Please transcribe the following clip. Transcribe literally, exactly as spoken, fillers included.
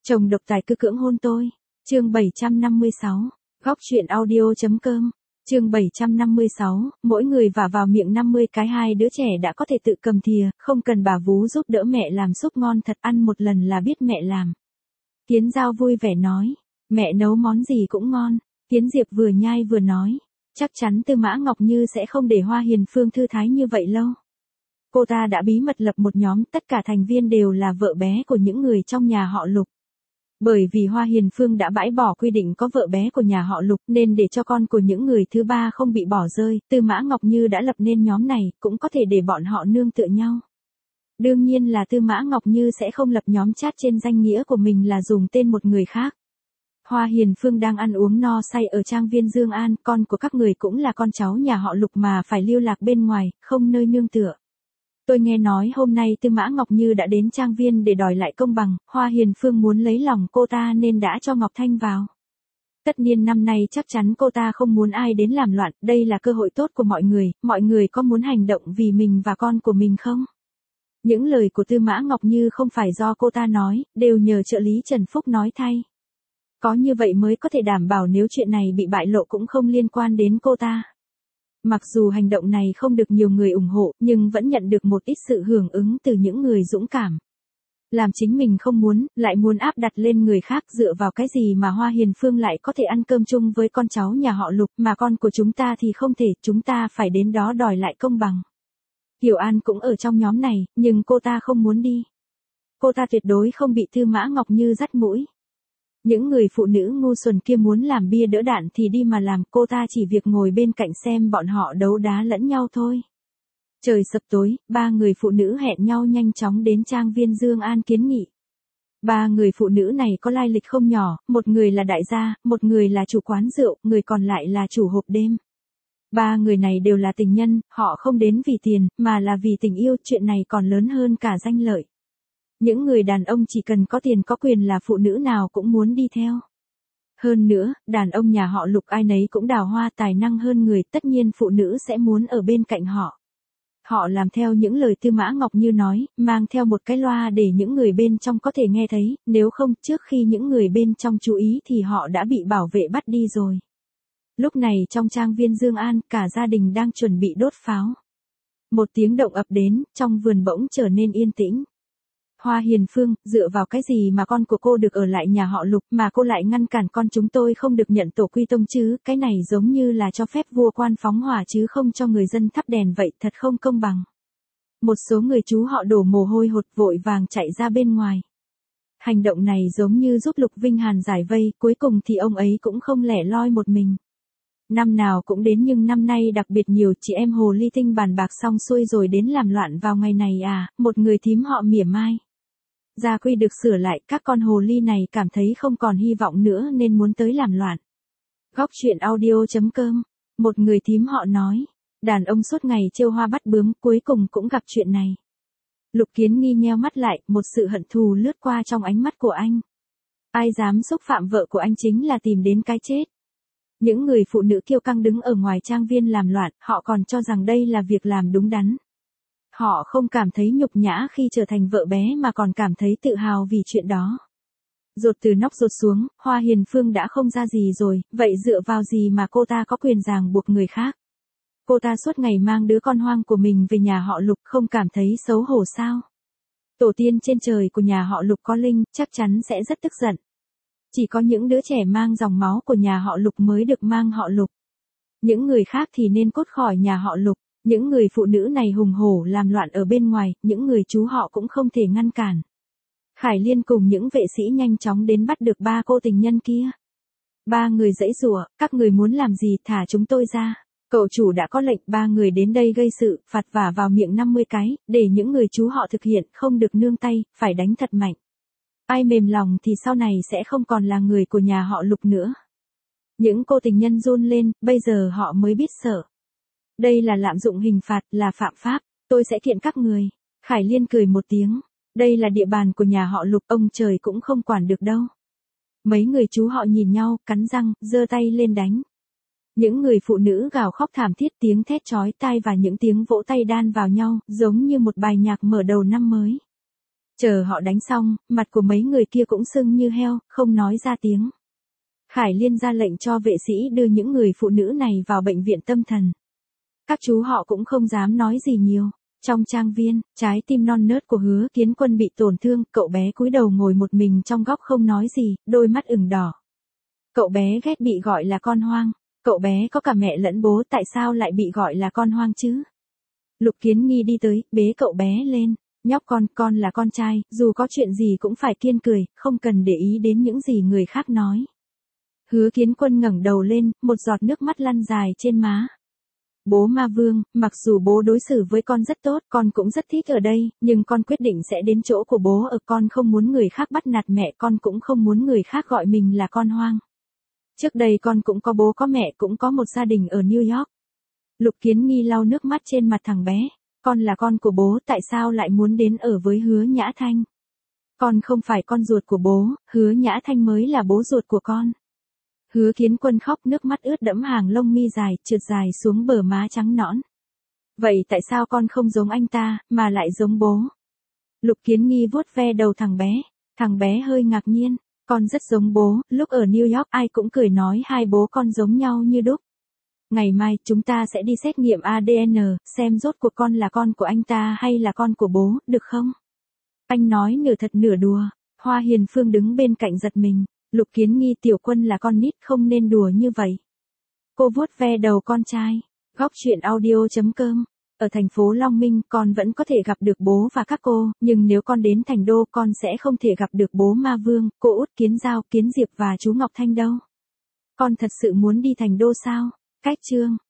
Chồng độc tài cứ cưỡng hôn tôi. Chương bảy trăm năm mươi sáu. Góc truyện audio.com. Chương bảy trăm năm mươi sáu, mỗi người vả vào miệng năm mươi cái, hai đứa trẻ đã có thể tự cầm thìa, không cần bà vú giúp đỡ, mẹ làm súp ngon thật, ăn một lần là biết mẹ làm. Kiến Giao vui vẻ nói, mẹ nấu món gì cũng ngon. Kiến Diệp vừa nhai vừa nói, chắc chắn Tư Mã Ngọc Như sẽ không để Hoa Hiền Phương thư thái như vậy lâu. Cô ta đã bí mật lập một nhóm, tất cả thành viên đều là vợ bé của những người trong nhà họ Lục. Bởi vì Hoa Hiền Phương đã bãi bỏ quy định có vợ bé của nhà họ Lục, nên để cho con của những người thứ ba không bị bỏ rơi, Tư Mã Ngọc Như đã lập nên nhóm này, cũng có thể để bọn họ nương tựa nhau. Đương nhiên là Tư Mã Ngọc Như sẽ không lập nhóm chat trên danh nghĩa của mình là dùng tên một người khác. Hoa Hiền Phương đang ăn uống no say ở trang viên Dương An, con của các người cũng là con cháu nhà họ Lục mà phải lưu lạc bên ngoài, không nơi nương tựa. Tôi nghe nói hôm nay Tư Mã Ngọc Như đã đến trang viên để đòi lại công bằng, Hoa Hiền Phương muốn lấy lòng cô ta nên đã cho Ngọc Thanh vào. Tất nhiên năm nay chắc chắn cô ta không muốn ai đến làm loạn, đây là cơ hội tốt của mọi người, mọi người có muốn hành động vì mình và con của mình không? Những lời của Tư Mã Ngọc Như không phải do cô ta nói, đều nhờ trợ lý Trần Phúc nói thay. Có như vậy mới có thể đảm bảo nếu chuyện này bị bại lộ cũng không liên quan đến cô ta. Mặc dù hành động này không được nhiều người ủng hộ, nhưng vẫn nhận được một ít sự hưởng ứng từ những người dũng cảm. Làm chính mình không muốn, lại muốn áp đặt lên người khác, dựa vào cái gì mà Hoa Hiền Phương lại có thể ăn cơm chung với con cháu nhà họ Lục, mà con của chúng ta thì không thể, chúng ta phải đến đó đòi lại công bằng. Hiểu An cũng ở trong nhóm này, nhưng cô ta không muốn đi. Cô ta tuyệt đối không bị Tư Mã Ngọc Như dắt mũi. Những người phụ nữ ngu xuẩn kia muốn làm bia đỡ đạn thì đi mà làm, cô ta chỉ việc ngồi bên cạnh xem bọn họ đấu đá lẫn nhau thôi. Trời sập tối, ba người phụ nữ hẹn nhau nhanh chóng đến trang viên Dương An kiến nghị. Ba người phụ nữ này có lai lịch không nhỏ, một người là đại gia, một người là chủ quán rượu, người còn lại là chủ hộp đêm. Ba người này đều là tình nhân, họ không đến vì tiền, mà là vì tình yêu, chuyện này còn lớn hơn cả danh lợi. Những người đàn ông chỉ cần có tiền có quyền là phụ nữ nào cũng muốn đi theo. Hơn nữa, đàn ông nhà họ Lục ai nấy cũng đào hoa, tài năng hơn người, tất nhiên phụ nữ sẽ muốn ở bên cạnh họ. Họ làm theo những lời Tư Mã Ngọc Như nói, mang theo một cái loa để những người bên trong có thể nghe thấy, nếu không trước khi những người bên trong chú ý thì họ đã bị bảo vệ bắt đi rồi. Lúc này trong trang viên Dương An, cả gia đình đang chuẩn bị đốt pháo. Một tiếng động ập đến, trong vườn bỗng trở nên yên tĩnh. Hoa Hiền Phương, dựa vào cái gì mà con của cô được ở lại nhà họ Lục mà cô lại ngăn cản con chúng tôi không được nhận tổ quy tông chứ, cái này giống như là cho phép vua quan phóng hỏa chứ không cho người dân thắp đèn vậy, thật không công bằng. Một số người chú họ đổ mồ hôi hột vội vàng chạy ra bên ngoài. Hành động này giống như giúp Lục Vinh Hàn giải vây, cuối cùng thì ông ấy cũng không lẻ loi một mình. Năm nào cũng đến nhưng năm nay đặc biệt nhiều, chị em Hồ Ly Tinh bàn bạc xong xuôi rồi đến làm loạn vào ngày này à, một người thím họ mỉa mai. Gia quy được sửa lại, các con hồ ly này cảm thấy không còn hy vọng nữa nên muốn tới làm loạn. Góc truyện audio.com. Một người thím họ nói, đàn ông suốt ngày trêu hoa bắt bướm, cuối cùng cũng gặp chuyện này. Lục Kiến Nghi nheo mắt lại, một sự hận thù lướt qua trong ánh mắt của anh. Ai dám xúc phạm vợ của anh chính là tìm đến cái chết. Những người phụ nữ kiêu căng đứng ở ngoài trang viên làm loạn, họ còn cho rằng đây là việc làm đúng đắn. Họ không cảm thấy nhục nhã khi trở thành vợ bé mà còn cảm thấy tự hào vì chuyện đó. Rột từ nóc rột xuống, Hoa Hiền Phương đã không ra gì rồi, vậy dựa vào gì mà cô ta có quyền ràng buộc người khác? Cô ta suốt ngày mang đứa con hoang của mình về nhà họ Lục, không cảm thấy xấu hổ sao? Tổ tiên trên trời của nhà họ Lục có linh, chắc chắn sẽ rất tức giận. Chỉ có những đứa trẻ mang dòng máu của nhà họ Lục mới được mang họ Lục. Những người khác thì nên cút khỏi nhà họ Lục. Những người phụ nữ này hùng hổ làm loạn ở bên ngoài, những người chú họ cũng không thể ngăn cản. Khải Liên cùng những vệ sĩ nhanh chóng đến bắt được ba cô tình nhân kia. Ba người giãy giụa, các người muốn làm gì, thả chúng tôi ra. Cậu chủ đã có lệnh, ba người đến đây gây sự, phạt vả vào miệng năm mươi cái, để những người chú họ thực hiện, không được nương tay, phải đánh thật mạnh. Ai mềm lòng thì sau này sẽ không còn là người của nhà họ Lục nữa. Những cô tình nhân run lên, bây giờ họ mới biết sợ. Đây là lạm dụng hình phạt, là phạm pháp, tôi sẽ kiện các người. Khải Liên cười một tiếng, đây là địa bàn của nhà họ Lục, ông trời cũng không quản được đâu. Mấy người chú họ nhìn nhau, cắn răng, giơ tay lên đánh. Những người phụ nữ gào khóc thảm thiết, tiếng thét chói tai và những tiếng vỗ tay đan vào nhau, giống như một bài nhạc mở đầu năm mới. Chờ họ đánh xong, mặt của mấy người kia cũng sưng như heo, không nói ra tiếng. Khải Liên ra lệnh cho vệ sĩ đưa những người phụ nữ này vào bệnh viện tâm thần. Các chú họ cũng không dám nói gì nhiều. Trong trang viên, trái tim non nớt của Hứa Kiến Quân bị tổn thương, cậu bé cúi đầu ngồi một mình trong góc không nói gì, đôi mắt ửng đỏ. Cậu bé ghét bị gọi là con hoang. Cậu bé có cả mẹ lẫn bố, tại sao lại bị gọi là con hoang chứ? Lục Kiến Nghi đi tới, bế cậu bé lên. Nhóc con, con là con trai, dù có chuyện gì cũng phải kiên cười, không cần để ý đến những gì người khác nói. Hứa Kiến Quân ngẩng đầu lên, một giọt nước mắt lăn dài trên má. Bố Ma Vương, mặc dù bố đối xử với con rất tốt, con cũng rất thích ở đây, nhưng con quyết định sẽ đến chỗ của bố ở, con không muốn người khác bắt nạt mẹ, con cũng không muốn người khác gọi mình là con hoang. Trước đây con cũng có bố có mẹ, cũng có một gia đình ở New York. Lục Kiến Nghi lau nước mắt trên mặt thằng bé. Con là con của bố, tại sao lại muốn đến ở với Hứa Nhã Thanh? Con không phải con ruột của bố, Hứa Nhã Thanh mới là bố ruột của con. Hứa Kiến Quân khóc, nước mắt ướt đẫm hàng lông mi dài, trượt dài xuống bờ má trắng nõn. Vậy tại sao con không giống anh ta, mà lại giống bố? Lục Kiến Nghi vuốt ve đầu thằng bé. Thằng bé hơi ngạc nhiên. Con rất giống bố, lúc ở New York ai cũng cười nói hai bố con giống nhau như đúc. Ngày mai chúng ta sẽ đi xét nghiệm a đê en, xem rốt cuộc con là con của anh ta hay là con của bố, được không? Anh nói nửa thật nửa đùa. Hoa Hiền Phương đứng bên cạnh giật mình. Lục Kiến Nghi, Tiểu Quân là con nít, không nên đùa như vậy. Cô vuốt ve đầu con trai. Góc truyện audio chấm com. Ở thành phố Long Minh, con vẫn có thể gặp được bố và các cô, nhưng nếu con đến thành đô, con sẽ không thể gặp được bố Ma Vương, cô út Kiến Giao, Kiến Diệp và chú Ngọc Thanh đâu. Con thật sự muốn đi thành đô sao? Cách chương